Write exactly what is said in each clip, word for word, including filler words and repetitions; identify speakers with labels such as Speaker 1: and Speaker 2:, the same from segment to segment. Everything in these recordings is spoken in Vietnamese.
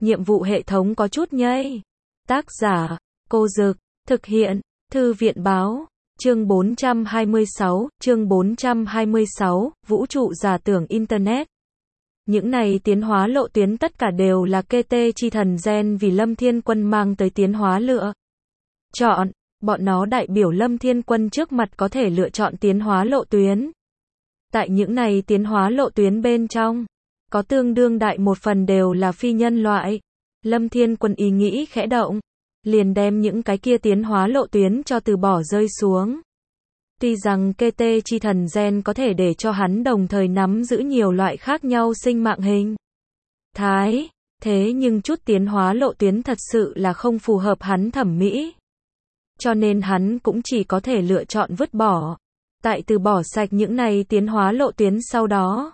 Speaker 1: nhiệm vụ hệ thống có chút nhây. Tác giả, Cô Dực, thực hiện, Thư viện Báo, chương bốn trăm hai mươi sáu, chương bốn trăm hai mươi sáu, vũ trụ giả tưởng Internet. Những này tiến hóa lộ tuyến tất cả đều là kê tê chi thần gen vì Lâm Thiên Quân mang tới tiến hóa lựa chọn, bọn nó đại biểu Lâm Thiên Quân trước mặt có thể lựa chọn tiến hóa lộ tuyến. Tại những này tiến hóa lộ tuyến bên trong, có tương đương đại một phần đều là phi nhân loại. Lâm Thiên Quân ý nghĩ khẽ động, liền đem những cái kia tiến hóa lộ tuyến cho từ bỏ rơi xuống. Tuy rằng kê tê chi thần gen có thể để cho hắn đồng thời nắm giữ nhiều loại khác nhau sinh mạng hình thái, thế nhưng chút tiến hóa lộ tuyến thật sự là không phù hợp hắn thẩm mỹ. Cho nên hắn cũng chỉ có thể lựa chọn vứt bỏ. Tại từ bỏ sạch những này tiến hóa lộ tuyến sau đó,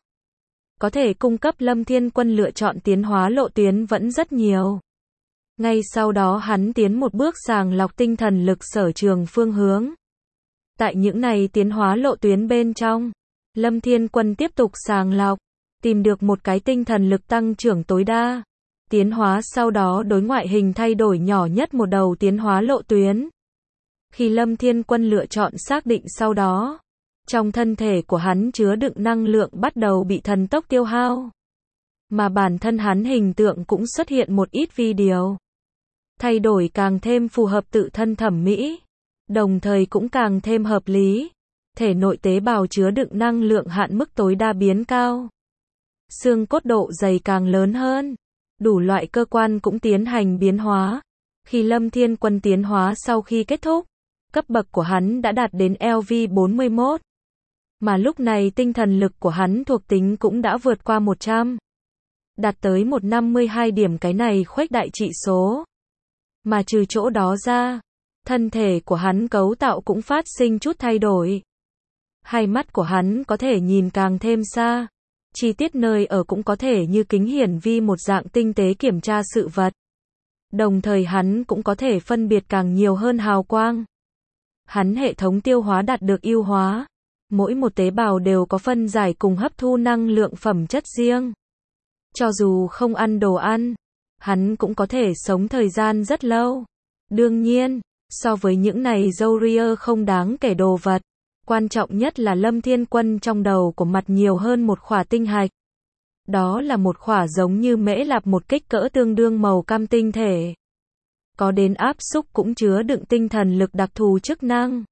Speaker 1: có thể cung cấp Lâm Thiên Quân lựa chọn tiến hóa lộ tuyến vẫn rất nhiều. Ngay sau đó hắn tiến một bước sàng lọc tinh thần lực sở trường phương hướng. Tại những này tiến hóa lộ tuyến bên trong, Lâm Thiên Quân tiếp tục sàng lọc, tìm được một cái tinh thần lực tăng trưởng tối đa. Tiến hóa sau đó đối ngoại hình thay đổi nhỏ nhất một đầu tiến hóa lộ tuyến. Khi Lâm Thiên Quân lựa chọn xác định sau đó, trong thân thể của hắn chứa đựng năng lượng bắt đầu bị thần tốc tiêu hao. Mà bản thân hắn hình tượng cũng xuất hiện một ít video. Thay đổi càng thêm phù hợp tự thân thẩm mỹ, đồng thời cũng càng thêm hợp lý. Thể nội tế bào chứa đựng năng lượng hạn mức tối đa biến cao. Xương cốt độ dày càng lớn hơn. Đủ loại cơ quan cũng tiến hành biến hóa. Khi Lâm Thiên Quân tiến hóa sau khi kết thúc, cấp bậc của hắn đã đạt đến L V bốn mươi mốt. Mà lúc này tinh thần lực của hắn thuộc tính cũng đã vượt qua một trăm. Đạt tới một trăm năm mươi hai điểm, cái này khuếch đại trị số. Mà trừ chỗ đó ra, thân thể của hắn cấu tạo cũng phát sinh chút thay đổi. Hai mắt của hắn có thể nhìn càng thêm xa. Chi tiết nơi ở cũng có thể như kính hiển vi một dạng tinh tế kiểm tra sự vật. Đồng thời hắn cũng có thể phân biệt càng nhiều hơn hào quang. Hắn hệ thống tiêu hóa đạt được ưu hóa. Mỗi một tế bào đều có phân giải cùng hấp thu năng lượng phẩm chất riêng. Cho dù không ăn đồ ăn, hắn cũng có thể sống thời gian rất lâu. Đương nhiên, so với những này dâu ria không đáng kể đồ vật, quan trọng nhất là Lâm Thiên Quân trong đầu của mặt nhiều hơn một khỏa tinh hạch. Đó là một khỏa giống như mễ lạp một kích cỡ tương đương màu cam tinh thể. Có đến áp xúc cũng chứa đựng tinh thần lực đặc thù chức năng.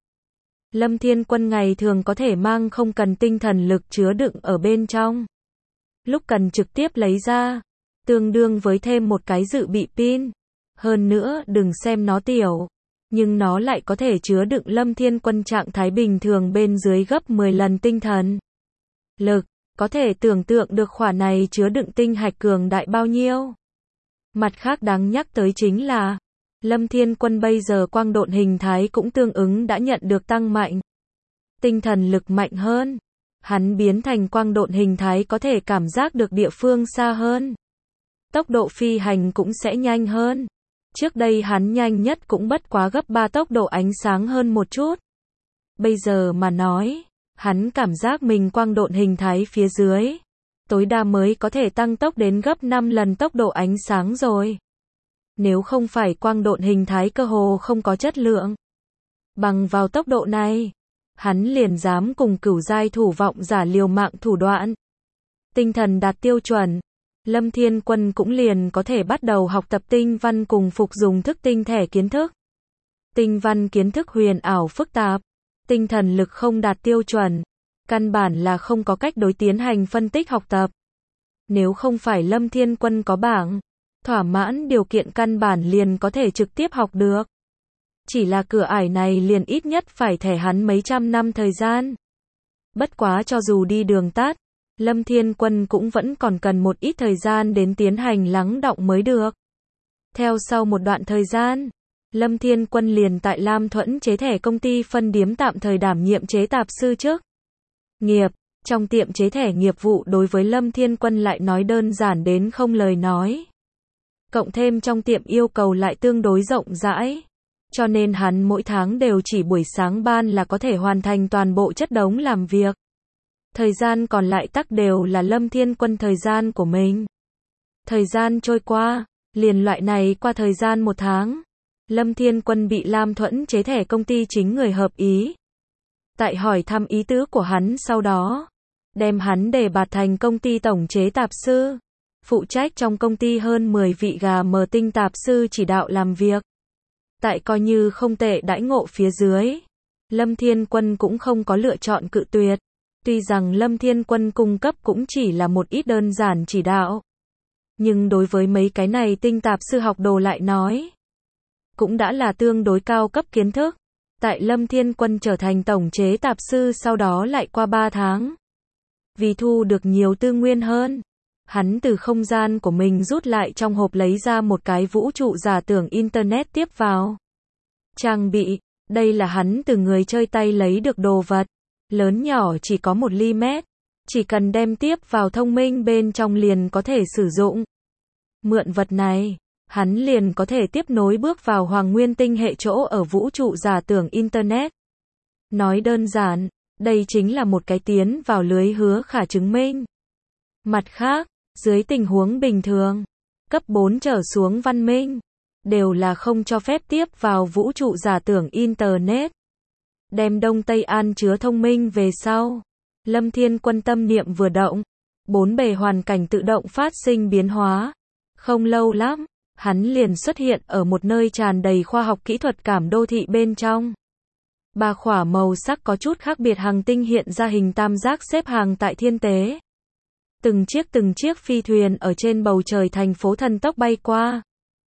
Speaker 1: Lâm Thiên Quân ngày thường có thể mang không cần tinh thần lực chứa đựng ở bên trong. Lúc cần trực tiếp lấy ra, tương đương với thêm một cái dự bị pin. Hơn nữa đừng xem nó tiểu, nhưng nó lại có thể chứa đựng Lâm Thiên Quân trạng thái bình thường bên dưới gấp mười lần tinh thần lực. Có thể tưởng tượng được khỏa này chứa đựng tinh hạch cường đại bao nhiêu. Mặt khác đáng nhắc tới chính là, Lâm Thiên Quân bây giờ quang độn hình thái cũng tương ứng đã nhận được tăng mạnh. Tinh thần lực mạnh hơn. Hắn biến thành quang độn hình thái có thể cảm giác được địa phương xa hơn. Tốc độ phi hành cũng sẽ nhanh hơn. Trước đây hắn nhanh nhất cũng bất quá gấp ba tốc độ ánh sáng hơn một chút. Bây giờ mà nói, hắn cảm giác mình quang độn hình thái phía dưới, tối đa mới có thể tăng tốc đến gấp năm lần tốc độ ánh sáng rồi. Nếu không phải quang độn hình thái cơ hồ không có chất lượng, bằng vào tốc độ này, hắn liền dám cùng cửu giai thủ vọng giả liều mạng thủ đoạn. Tinh thần đạt tiêu chuẩn, Lâm Thiên Quân cũng liền có thể bắt đầu học tập tinh văn cùng phục dùng thức tinh thể kiến thức. Tinh văn kiến thức huyền ảo phức tạp, tinh thần lực không đạt tiêu chuẩn, căn bản là không có cách đối tiến hành phân tích học tập. Nếu không phải Lâm Thiên Quân có bảng thỏa mãn điều kiện căn bản liền có thể trực tiếp học được. Chỉ là cửa ải này liền ít nhất phải thẻ hắn mấy trăm năm thời gian. Bất quá cho dù đi đường tắt, Lâm Thiên Quân cũng vẫn còn cần một ít thời gian đến tiến hành lắng đọng mới được. Theo sau một đoạn thời gian, Lâm Thiên Quân liền tại Lam Thuẫn chế thẻ công ty phân điếm tạm thời đảm nhiệm chế tạp sư chức nghiệp. Trong tiệm chế thẻ nghiệp vụ đối với Lâm Thiên Quân lại nói đơn giản đến không lời nói. Cộng thêm trong tiệm yêu cầu lại tương đối rộng rãi. Cho nên hắn mỗi tháng đều chỉ buổi sáng ban là có thể hoàn thành toàn bộ chất đống làm việc. Thời gian còn lại tắc đều là Lâm Thiên Quân thời gian của mình. Thời gian trôi qua, Liền loại này qua thời gian một tháng, Lâm Thiên Quân bị Lam Thuẫn chế thẻ công ty chính người hợp ý. Tại hỏi thăm ý tứ của hắn sau đó, đem hắn đề bạt thành công ty tổng chế tạp sư, phụ trách trong công ty hơn mười vị gà mờ tinh tạp sư chỉ đạo làm việc. Tại coi như không tệ đãi ngộ phía dưới, Lâm Thiên Quân cũng không có lựa chọn cự tuyệt. Tuy rằng Lâm Thiên Quân cung cấp cũng chỉ là một ít đơn giản chỉ đạo, nhưng đối với mấy cái này tinh tạp sư học đồ lại nói, cũng đã là tương đối cao cấp kiến thức. Tại Lâm Thiên Quân trở thành tổng chế tạp sư sau đó lại qua ba tháng. Vì thu được nhiều tư nguyên hơn, hắn từ không gian của mình rút lại trong hộp lấy ra một cái vũ trụ giả tưởng Internet tiếp vào. Trang bị, đây là hắn từ người chơi tay lấy được đồ vật. Lớn nhỏ chỉ có một ly mét, chỉ cần đem tiếp vào thông minh bên trong liền có thể sử dụng. Mượn vật này, hắn liền có thể tiếp nối bước vào Hoàng Nguyên Tinh hệ chỗ ở vũ trụ giả tưởng Internet. Nói đơn giản, đây chính là một cái tiến vào lưới hứa khả chứng minh. Mặt khác, dưới tình huống bình thường, cấp bốn trở xuống văn minh, đều là không cho phép tiếp vào vũ trụ giả tưởng Internet. Đem Đông Tây An chứa thông minh về sau, Lâm Thiên Quân tâm niệm vừa động, bốn bề hoàn cảnh tự động phát sinh biến hóa. Không lâu lắm, hắn liền xuất hiện ở một nơi tràn đầy khoa học kỹ thuật cảm đô thị bên trong. Ba khỏa màu sắc có chút khác biệt hành tinh hiện ra hình tam giác xếp hàng tại thiên tế. Từng chiếc từng chiếc phi thuyền ở trên bầu trời thành phố thần tốc bay qua.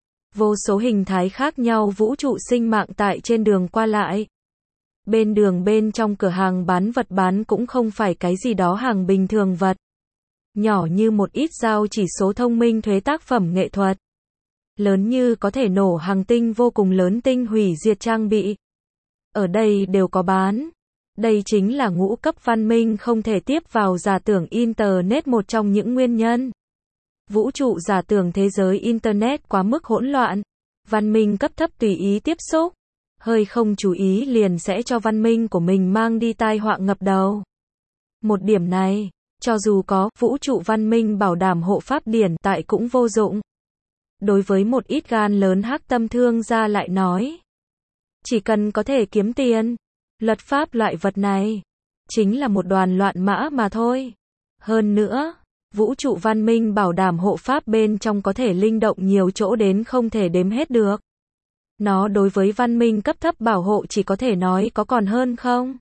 Speaker 1: Vô số hình thái khác nhau vũ trụ sinh mạng tại trên đường qua lại. Bên đường bên trong cửa hàng bán vật bán cũng không phải cái gì đó hàng bình thường vật. Nhỏ như một ít dao chỉ số thông minh thuế tác phẩm nghệ thuật. Lớn như có thể nổ hành tinh vô cùng lớn tinh hủy diệt trang bị. Ở đây đều có bán. Đây chính là ngũ cấp văn minh không thể tiếp vào giả tưởng Internet một trong những nguyên nhân. Vũ trụ giả tưởng thế giới Internet quá mức hỗn loạn. Văn minh cấp thấp tùy ý tiếp xúc. Hơi không chú ý liền sẽ cho văn minh của mình mang đi tai họa ngập đầu. Một điểm này, cho dù có vũ trụ văn minh bảo đảm hộ pháp điển tại cũng vô dụng. Đối với một ít gan lớn hắc tâm thương gia lại nói, chỉ cần có thể kiếm tiền, luật pháp loại vật này chính là một đoàn loạn mã mà thôi. Hơn nữa, vũ trụ văn minh bảo đảm hộ pháp bên trong có thể linh động nhiều chỗ đến không thể đếm hết được. Nó đối với văn minh cấp thấp bảo hộ chỉ có thể nói có còn hơn không.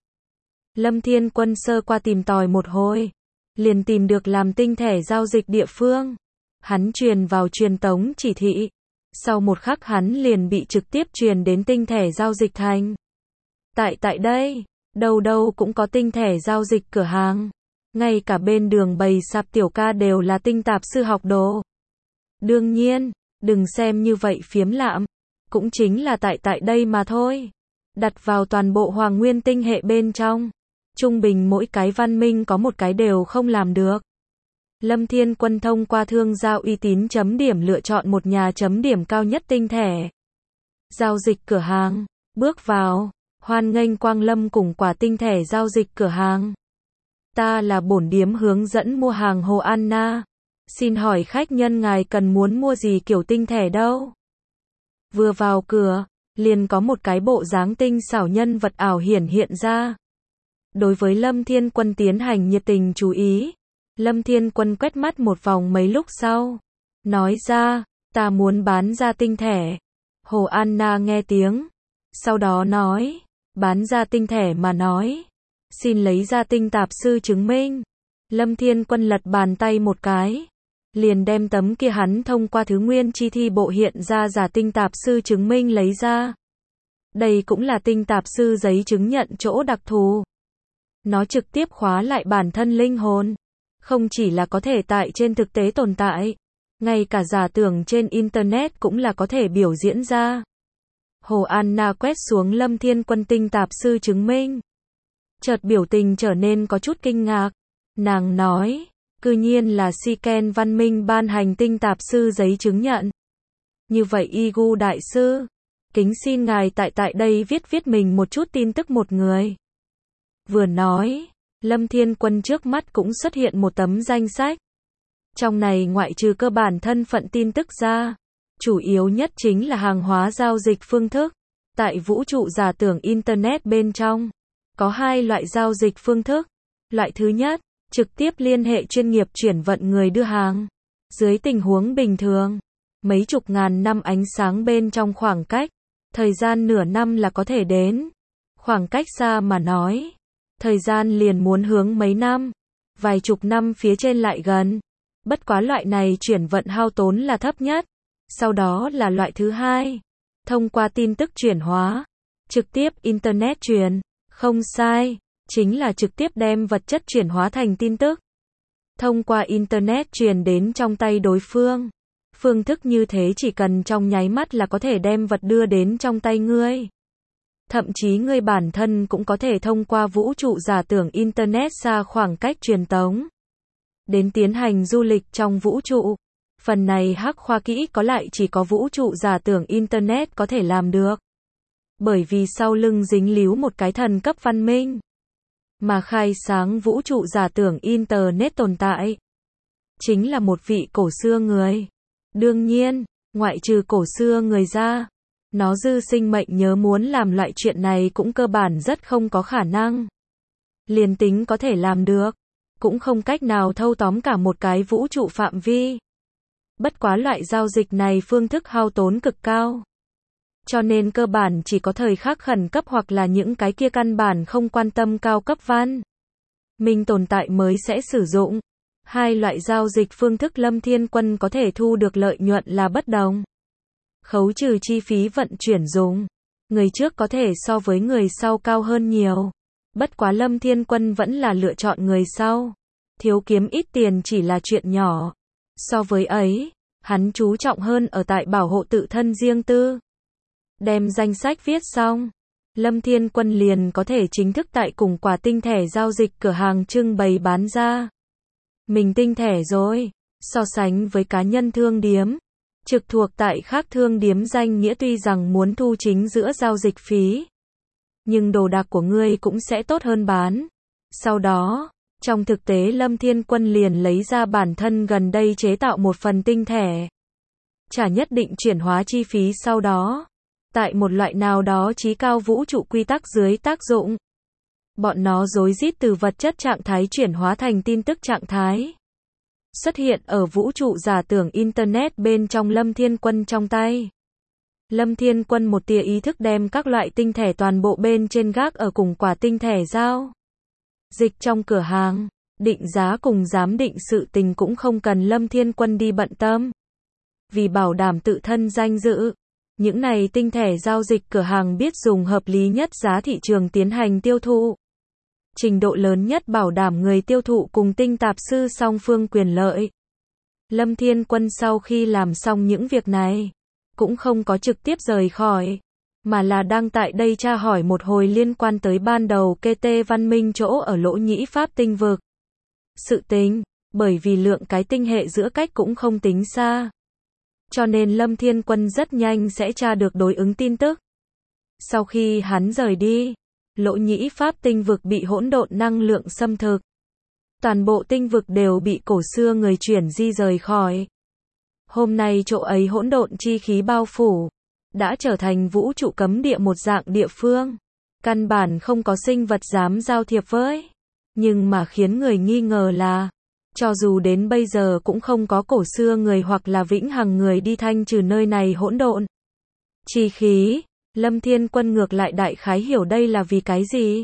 Speaker 1: Lâm Thiên Quân sơ qua tìm tòi một hồi, liền tìm được làm tinh thẻ giao dịch địa phương. Hắn truyền vào truyền tống chỉ thị. Sau một khắc hắn liền bị trực tiếp truyền đến tinh thẻ giao dịch thành. Tại tại đây, đâu đâu cũng có tinh thẻ giao dịch cửa hàng. Ngay cả bên đường bày sạp tiểu ca đều là tinh tạp sư học đồ. Đương nhiên, đừng xem như vậy phiếm lạm. Cũng chính là tại tại đây mà thôi. Đặt vào toàn bộ Hoàng Nguyên Tinh hệ bên trong. Trung bình mỗi cái văn minh có một cái đều không làm được. Lâm Thiên Quân thông qua thương gia uy tín chấm điểm lựa chọn một nhà chấm điểm cao nhất tinh thẻ. Giao dịch cửa hàng. Bước vào. Hoan nghênh Quang Lâm cùng quả tinh thẻ giao dịch cửa hàng. Ta là bổn điếm hướng dẫn mua hàng Hồ Anna. Xin hỏi khách nhân ngài cần muốn mua gì kiểu tinh thẻ đâu? Vừa vào cửa, liền có một cái bộ dáng tinh xảo nhân vật ảo hiển hiện ra. Đối với Lâm Thiên Quân tiến hành nhiệt tình chú ý, Lâm Thiên Quân quét mắt một vòng mấy lúc sau, nói ra, ta muốn bán ra tinh thẻ. Hồ Anna nghe tiếng, sau đó nói, bán ra tinh thẻ mà nói, xin lấy ra tinh tạp sư chứng minh. Lâm Thiên Quân lật bàn tay một cái, liền đem tấm kia hắn thông qua thứ nguyên chi thi bộ hiện ra giả tinh tạp sư chứng minh lấy ra. Đây cũng là tinh tạp sư giấy chứng nhận chỗ đặc thù. Nó trực tiếp khóa lại bản thân linh hồn. Không chỉ là có thể tại trên thực tế tồn tại, ngay cả giả tưởng trên Internet cũng là có thể biểu diễn ra. Hồ Anna quét xuống Lâm Thiên Quân tinh tạp sư chứng minh. Chợt biểu tình trở nên có chút kinh ngạc. Nàng nói, cư nhiên là Siken văn minh ban hành tinh tạp sư giấy chứng nhận. Như vậy Igu đại sư, kính xin ngài tại tại đây viết viết mình một chút tin tức một người. Vừa nói, Lâm Thiên Quân trước mắt cũng xuất hiện một tấm danh sách. Trong này ngoại trừ cơ bản thân phận tin tức ra, chủ yếu nhất chính là hàng hóa giao dịch phương thức. Tại vũ trụ giả tưởng Internet bên trong, có hai loại giao dịch phương thức. Loại thứ nhất, trực tiếp liên hệ chuyên nghiệp chuyển vận người đưa hàng. Dưới tình huống bình thường, mấy chục ngàn năm ánh sáng bên trong khoảng cách, thời gian nửa năm là có thể đến. Khoảng cách xa mà nói, thời gian liền muốn hướng mấy năm, vài chục năm phía trên lại gần. Bất quá loại này chuyển vận hao tốn là thấp nhất. Sau đó là loại thứ hai, thông qua tin tức chuyển hóa, trực tiếp Internet truyền, không sai, chính là trực tiếp đem vật chất chuyển hóa thành tin tức. Thông qua Internet truyền đến trong tay đối phương. Phương thức như thế chỉ cần trong nháy mắt là có thể đem vật đưa đến trong tay ngươi. Thậm chí ngươi bản thân cũng có thể thông qua vũ trụ giả tưởng Internet xa khoảng cách truyền tống, đến tiến hành du lịch trong vũ trụ. Phần này hắc khoa kỹ có lại chỉ có vũ trụ giả tưởng Internet có thể làm được. Bởi vì sau lưng dính líu một cái thần cấp văn minh. Mà khai sáng vũ trụ giả tưởng Internet tồn tại, chính là một vị cổ xưa người. Đương nhiên, ngoại trừ cổ xưa người ra, nó dư sinh mệnh nhớ muốn làm loại chuyện này cũng cơ bản rất không có khả năng. Liền tính có thể làm được, cũng không cách nào thâu tóm cả một cái vũ trụ phạm vi. Bất quá loại giao dịch này phương thức hao tốn cực cao. Cho nên cơ bản chỉ có thời khắc khẩn cấp hoặc là những cái kia căn bản không quan tâm cao cấp văn minh tồn tại mới sẽ sử dụng. Hai loại giao dịch phương thức Lâm Thiên Quân có thể thu được lợi nhuận là bất đồng. Khấu trừ chi phí vận chuyển dùng, người trước có thể so với người sau cao hơn nhiều. Bất quá Lâm Thiên Quân vẫn là lựa chọn người sau. Thiếu kiếm ít tiền chỉ là chuyện nhỏ. So với ấy, hắn chú trọng hơn ở tại bảo hộ tự thân riêng tư. Đem danh sách viết xong, Lâm Thiên Quân liền có thể chính thức tại cùng quả tinh thẻ giao dịch cửa hàng trưng bày bán ra. Mình tinh thẻ rồi, so sánh với cá nhân thương điếm, trực thuộc tại khác thương điếm danh nghĩa tuy rằng muốn thu chính giữa giao dịch phí, nhưng đồ đạc của ngươi cũng sẽ tốt hơn bán. Sau đó, trong thực tế Lâm Thiên Quân liền lấy ra bản thân gần đây chế tạo một phần tinh thẻ. Trả nhất định chuyển hóa chi phí sau đó. Tại một loại nào đó chí cao vũ trụ quy tắc dưới tác dụng, bọn nó rối rít từ vật chất trạng thái chuyển hóa thành tin tức trạng thái. Xuất hiện ở vũ trụ giả tưởng Internet bên trong Lâm Thiên Quân trong tay. Lâm Thiên Quân một tia ý thức đem các loại tinh thẻ toàn bộ bên trên gác ở cùng quả tinh thẻ giao dịch trong cửa hàng. Định giá cùng giám định sự tình cũng không cần Lâm Thiên Quân đi bận tâm. Vì bảo đảm tự thân danh dự, những này tinh thẻ giao dịch cửa hàng biết dùng hợp lý nhất giá thị trường tiến hành tiêu thụ. Trình độ lớn nhất bảo đảm người tiêu thụ cùng tinh tạp sư song phương quyền lợi. Lâm Thiên Quân sau khi làm xong những việc này, cũng không có trực tiếp rời khỏi, mà là đang tại đây tra hỏi một hồi liên quan tới ban đầu kê tê văn minh chỗ ở Lỗ Nhĩ Pháp tinh vực. Sự tính, bởi vì lượng cái tinh hệ giữa cách cũng không tính xa. Cho nên Lâm Thiên Quân rất nhanh sẽ tra được đối ứng tin tức. Sau khi hắn rời đi, Lỗ Nhĩ Pháp tinh vực bị hỗn độn năng lượng xâm thực. Toàn bộ tinh vực đều bị cổ xưa người chuyển di rời khỏi. Hôm nay chỗ ấy hỗn độn chi khí bao phủ, đã trở thành vũ trụ cấm địa một dạng địa phương. Căn bản không có sinh vật dám giao thiệp với. Nhưng mà khiến người nghi ngờ là, cho dù đến bây giờ cũng không có cổ xưa người hoặc là vĩnh hằng người đi thanh trừ nơi này hỗn độn chi khí. Lâm Thiên Quân ngược lại đại khái hiểu đây là vì cái gì.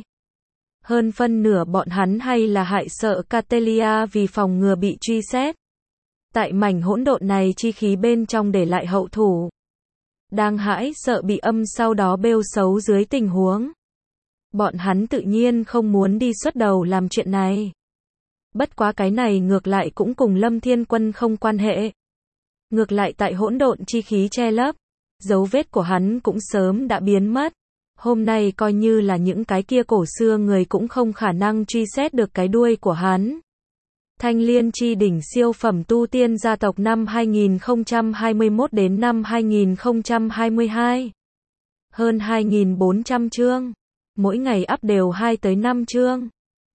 Speaker 1: Hơn phân nửa bọn hắn hay là hại sợ Catelia vì phòng ngừa bị truy xét. Tại mảnh hỗn độn này chi khí bên trong để lại hậu thủ. Đang hãi sợ bị âm sau đó bêu xấu dưới tình huống. Bọn hắn tự nhiên không muốn đi xuất đầu làm chuyện này. Bất quá cái này ngược lại cũng cùng Lâm Thiên Quân không quan hệ. Ngược lại tại hỗn độn chi khí che lấp, dấu vết của hắn cũng sớm đã biến mất. Hôm nay coi như là những cái kia cổ xưa người cũng không khả năng truy xét được cái đuôi của hắn. Thanh Liên chi đỉnh siêu phẩm tu tiên gia tộc năm hai nghìn không trăm hai mươi mốt đến năm hai nghìn không trăm hai mươi hai. Hơn hai nghìn bốn trăm chương. Mỗi ngày up đều hai tới năm chương.